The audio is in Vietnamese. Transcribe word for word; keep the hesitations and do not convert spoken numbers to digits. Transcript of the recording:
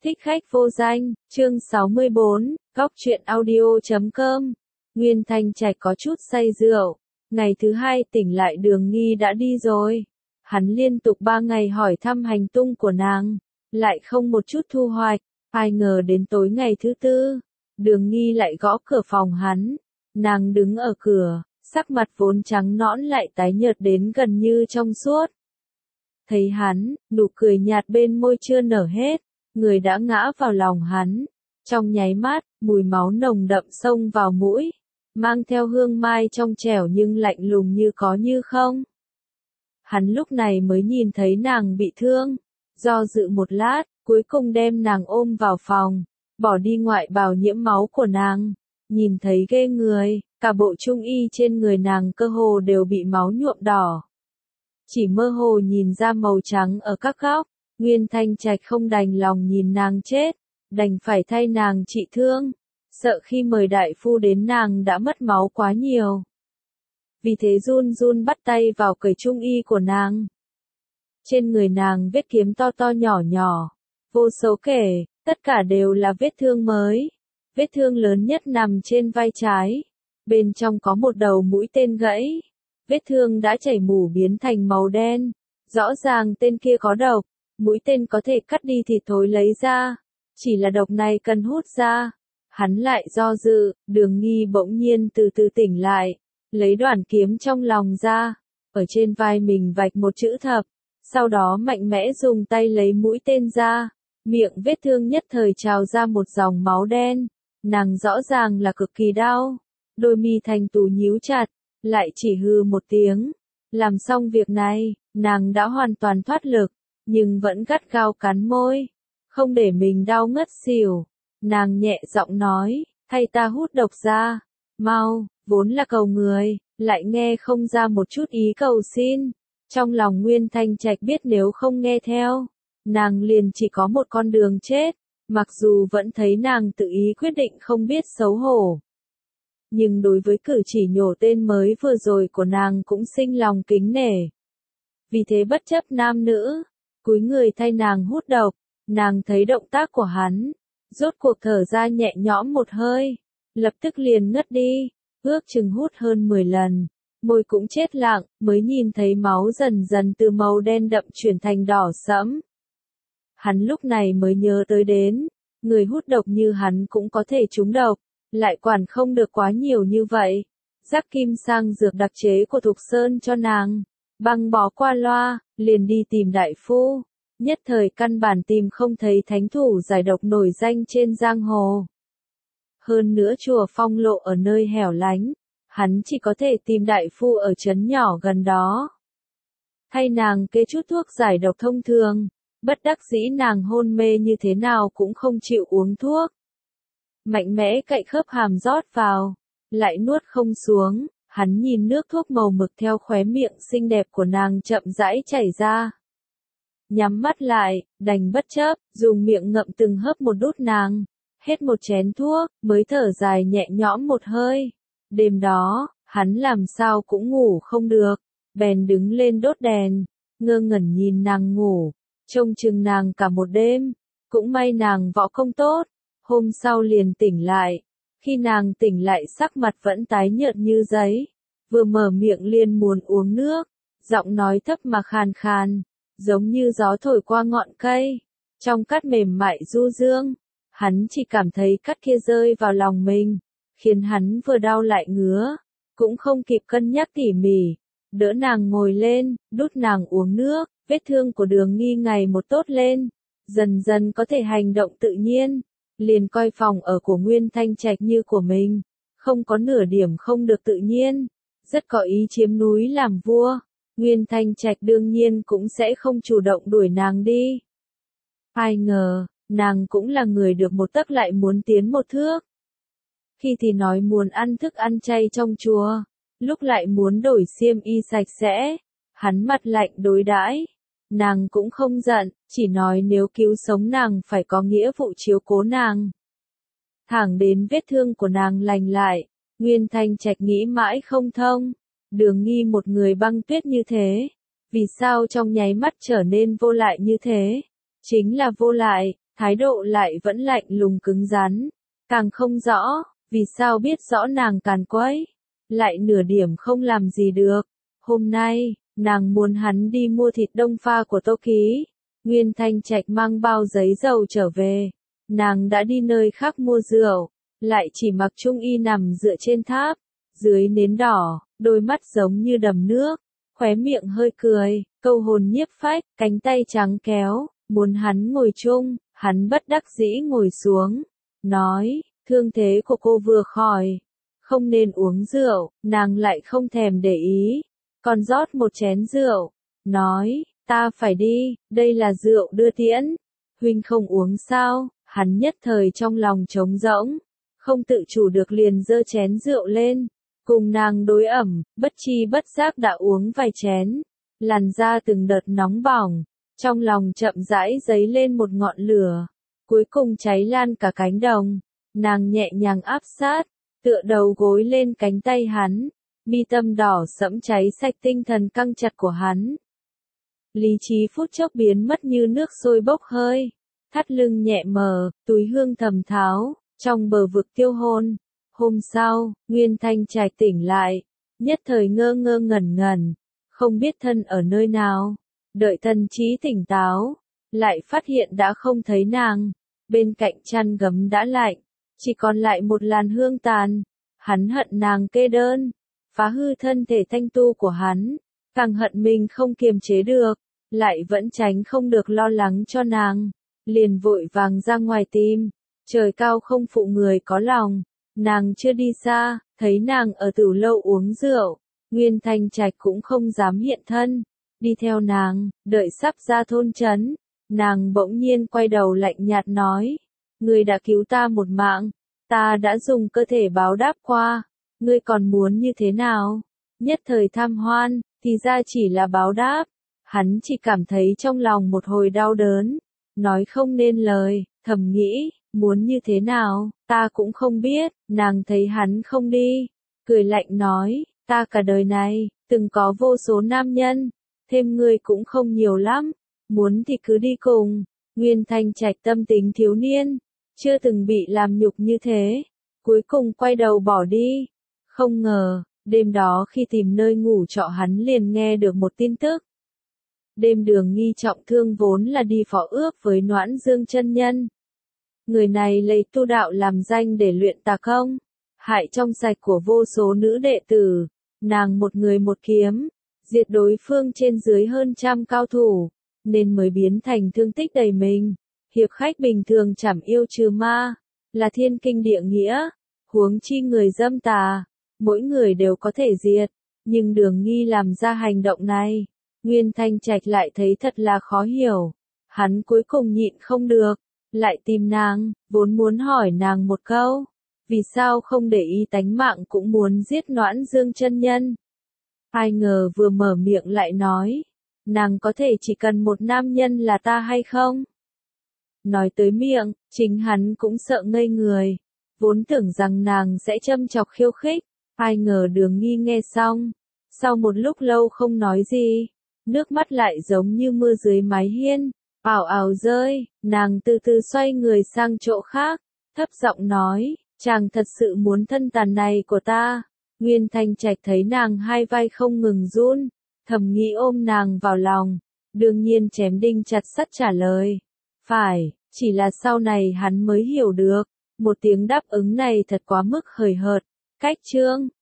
Thích khách vô danh, chương sáu mươi bốn, góc truyện audio chấm com. Nguyên Thanh Trạch có chút say rượu. Ngày thứ hai tỉnh lại Đường Nghi đã đi rồi. Hắn liên tục ba ngày hỏi thăm hành tung của nàng, lại không một chút thu hoạch. Ai ngờ đến tối ngày thứ tư, Đường Nghi lại gõ cửa phòng hắn. Nàng đứng ở cửa, sắc mặt vốn trắng nõn lại tái nhợt đến gần như trong suốt. Thấy hắn, nụ cười nhạt bên môi chưa nở hết. Người đã ngã vào lòng hắn. Trong nháy mắt, mùi máu nồng đậm xông vào mũi, mang theo hương mai trong trẻo nhưng lạnh lùng như có như không. Hắn lúc này mới nhìn thấy nàng bị thương, do dự một lát, cuối cùng đem nàng ôm vào phòng, bỏ đi ngoại bào nhiễm máu của nàng. Nhìn thấy ghê người, cả bộ trung y trên người nàng cơ hồ đều bị máu nhuộm đỏ. Chỉ mơ hồ nhìn ra màu trắng ở các góc. Nguyên Thanh Trạch không đành lòng nhìn nàng chết, đành phải thay nàng trị thương, sợ khi mời đại phu đến nàng đã mất máu quá nhiều. Vì thế run run bắt tay vào cởi trung y của nàng. Trên người nàng vết kiếm to to nhỏ nhỏ, vô số kể, tất cả đều là vết thương mới. Vết thương lớn nhất nằm trên vai trái, bên trong có một đầu mũi tên gãy. Vết thương đã chảy mủ biến thành màu đen, rõ ràng tên kia có độc. Mũi tên có thể cắt đi thịt thối lấy ra, chỉ là độc này cần hút ra. Hắn lại do dự, Đường Nghi bỗng nhiên từ từ tỉnh lại, lấy đoạn kiếm trong lòng ra, ở trên vai mình vạch một chữ thập, sau đó mạnh mẽ dùng tay lấy mũi tên ra, miệng vết thương nhất thời trào ra một dòng máu đen. Nàng rõ ràng là cực kỳ đau, đôi mi thành tú nhíu chặt, lại chỉ hừ một tiếng. Làm xong việc này, nàng đã hoàn toàn thoát lực. Nhưng vẫn gắt gao cắn môi, không để mình đau ngất xỉu. Nàng nhẹ giọng nói, thay ta hút độc ra, mau, vốn là cầu người, lại nghe không ra một chút ý cầu xin. Trong lòng Nguyên Thanh Trạch biết nếu không nghe theo, nàng liền chỉ có một con đường chết, mặc dù vẫn thấy nàng tự ý quyết định không biết xấu hổ. Nhưng đối với cử chỉ nhổ tên mới vừa rồi của nàng cũng sinh lòng kính nể. Vì thế bất chấp nam nữ, cúi người thay nàng hút độc. Nàng thấy động tác của hắn, rốt cuộc thở ra nhẹ nhõm một hơi, lập tức liền ngất đi, ước chừng hút hơn mười lần, môi cũng chết lặng, mới nhìn thấy máu dần dần từ màu đen đậm chuyển thành đỏ sẫm. Hắn lúc này mới nhớ tới đến, người hút độc như hắn cũng có thể trúng độc, lại quản không được quá nhiều như vậy. Rắc kim sang dược đặc chế của Thục Sơn cho nàng, băng bó qua loa, liền đi tìm đại phu. Nhất thời căn bản tìm không thấy thánh thủ giải độc nổi danh trên giang hồ. Hơn nữa chùa Phong Lộ ở nơi hẻo lánh, hắn chỉ có thể tìm đại phu ở trấn nhỏ gần đó. Thay nàng kê chút thuốc giải độc thông thường, bất đắc dĩ nàng hôn mê như thế nào cũng không chịu uống thuốc. Mạnh mẽ cậy khớp hàm rót vào, lại nuốt không xuống. Hắn nhìn nước thuốc màu mực theo khóe miệng xinh đẹp của nàng chậm rãi chảy ra. Nhắm mắt lại, đành bất chấp, dùng miệng ngậm từng hớp một đút nàng. Hết một chén thuốc, mới thở dài nhẹ nhõm một hơi. Đêm đó, hắn làm sao cũng ngủ không được. Bèn đứng lên đốt đèn, ngơ ngẩn nhìn nàng ngủ. Trông chừng nàng cả một đêm. Cũng may nàng võ công tốt. Hôm sau liền tỉnh lại. Khi nàng tỉnh lại sắc mặt vẫn tái nhợt như giấy, vừa mở miệng liền muốn uống nước, giọng nói thấp mà khàn khàn, giống như gió thổi qua ngọn cây, trong cát mềm mại du dương. Hắn chỉ cảm thấy cát kia rơi vào lòng mình, khiến hắn vừa đau lại ngứa, cũng không kịp cân nhắc tỉ mỉ, đỡ nàng ngồi lên, đút nàng uống nước. Vết thương của Đường Nghi ngày một tốt lên, dần dần có thể hành động tự nhiên. Liền coi phòng ở của Nguyên Thanh Trạch như của mình, không có nửa điểm không được tự nhiên, rất có ý chiếm núi làm vua. Nguyên Thanh Trạch đương nhiên cũng sẽ không chủ động đuổi nàng đi. Ai ngờ, nàng cũng là người được một tấc lại muốn tiến một thước. Khi thì nói muốn ăn thức ăn chay trong chùa, lúc lại muốn đổi xiêm y sạch sẽ, hắn mặt lạnh đối đãi. Nàng cũng không giận, chỉ nói nếu cứu sống nàng phải có nghĩa vụ chiếu cố nàng. Thẳng đến vết thương của nàng lành lại, Nguyên Thanh Trạch nghĩ mãi không thông. Đường Nghi một người băng tuyết như thế, vì sao trong nháy mắt trở nên vô lại như thế? Chính là vô lại, thái độ lại vẫn lạnh lùng cứng rắn, càng không rõ, vì sao biết rõ nàng càn quấy, lại nửa điểm không làm gì được. Hôm nay, nàng muốn hắn đi mua thịt đông pha của Tô Ký. Nguyên Thanh Trạch mang bao giấy dầu trở về. Nàng đã đi nơi khác mua rượu, lại chỉ mặc trung y nằm dựa trên tháp, dưới nến đỏ, đôi mắt giống như đầm nước, khóe miệng hơi cười, câu hồn nhiếp phách, cánh tay trắng kéo, muốn hắn ngồi chung, hắn bất đắc dĩ ngồi xuống, nói, thương thế của cô vừa khỏi, không nên uống rượu, nàng lại không thèm để ý, còn rót một chén rượu, nói, ta phải đi, đây là rượu đưa tiễn, huynh không uống sao, hắn nhất thời trong lòng trống rỗng, không tự chủ được liền giơ chén rượu lên, cùng nàng đối ẩm, bất chi bất giác đã uống vài chén, làn da từng đợt nóng bỏng, trong lòng chậm rãi dấy lên một ngọn lửa, cuối cùng cháy lan cả cánh đồng, nàng nhẹ nhàng áp sát, tựa đầu gối lên cánh tay hắn, mi tâm đỏ sẫm cháy sạch tinh thần căng chặt của hắn. Lý trí phút chốc biến mất như nước sôi bốc hơi, thắt lưng nhẹ mờ, túi hương thầm tháo, trong bờ vực tiêu hôn. Hôm sau, Nguyên Thanh Trạch tỉnh lại, nhất thời ngơ ngơ ngẩn ngẩn, không biết thân ở nơi nào, đợi thần trí tỉnh táo, lại phát hiện đã không thấy nàng, bên cạnh chăn gấm đã lạnh, chỉ còn lại một làn hương tàn, hắn hận nàng kê đơn, phá hư thân thể thanh tu của hắn, càng hận mình không kiềm chế được, lại vẫn tránh không được lo lắng cho nàng, liền vội vàng ra ngoài tìm, trời cao không phụ người có lòng. Nàng chưa đi xa, thấy nàng ở tửu lâu uống rượu, Nguyên Thanh Trạch cũng không dám hiện thân, đi theo nàng, đợi sắp ra thôn trấn, nàng bỗng nhiên quay đầu lạnh nhạt nói, ngươi đã cứu ta một mạng, ta đã dùng cơ thể báo đáp qua, ngươi còn muốn như thế nào? Nhất thời tham hoan, thì ra chỉ là báo đáp, hắn chỉ cảm thấy trong lòng một hồi đau đớn, nói không nên lời, thầm nghĩ, muốn như thế nào, ta cũng không biết, nàng thấy hắn không đi, cười lạnh nói, ta cả đời này, từng có vô số nam nhân, thêm ngươi cũng không nhiều lắm, muốn thì cứ đi cùng, Nguyên Thanh Trạch tâm tính thiếu niên, chưa từng bị làm nhục như thế, cuối cùng quay đầu bỏ đi, không ngờ, đêm đó khi tìm nơi ngủ trọ hắn liền nghe được một tin tức. Đêm Đường Nghi trọng thương vốn là đi phó ước với Noãn Dương chân nhân. Người này lấy tu đạo làm danh để luyện tà công, hại trong sạch của vô số nữ đệ tử, nàng một người một kiếm, diệt đối phương trên dưới hơn trăm cao thủ, nên mới biến thành thương tích đầy mình. Hiệp khách bình thường chẳng yêu trừ ma, là thiên kinh địa nghĩa, huống chi người dâm tà, mỗi người đều có thể diệt, nhưng Đường Nghi làm ra hành động này, Nguyên Thanh Trạch lại thấy thật là khó hiểu, hắn cuối cùng nhịn không được. Lại tìm nàng, vốn muốn hỏi nàng một câu, vì sao không để ý tánh mạng cũng muốn giết Noãn Dương chân nhân. Ai ngờ vừa mở miệng lại nói, nàng có thể chỉ cần một nam nhân là ta hay không? Nói tới miệng, chính hắn cũng sợ ngây người, vốn tưởng rằng nàng sẽ châm chọc khiêu khích, ai ngờ Đường Nghi nghe xong, sau một lúc lâu không nói gì, nước mắt lại giống như mưa dưới mái hiên. Ảo ảo rơi, nàng từ từ xoay người sang chỗ khác, thấp giọng nói, chàng thật sự muốn thân tàn này của ta. Nguyên Thanh Trạch thấy nàng hai vai không ngừng run, thầm nghĩ ôm nàng vào lòng, đương nhiên chém đinh chặt sắt trả lời. Phải, chỉ là sau này hắn mới hiểu được, một tiếng đáp ứng này thật quá mức hời hợt, cách chương.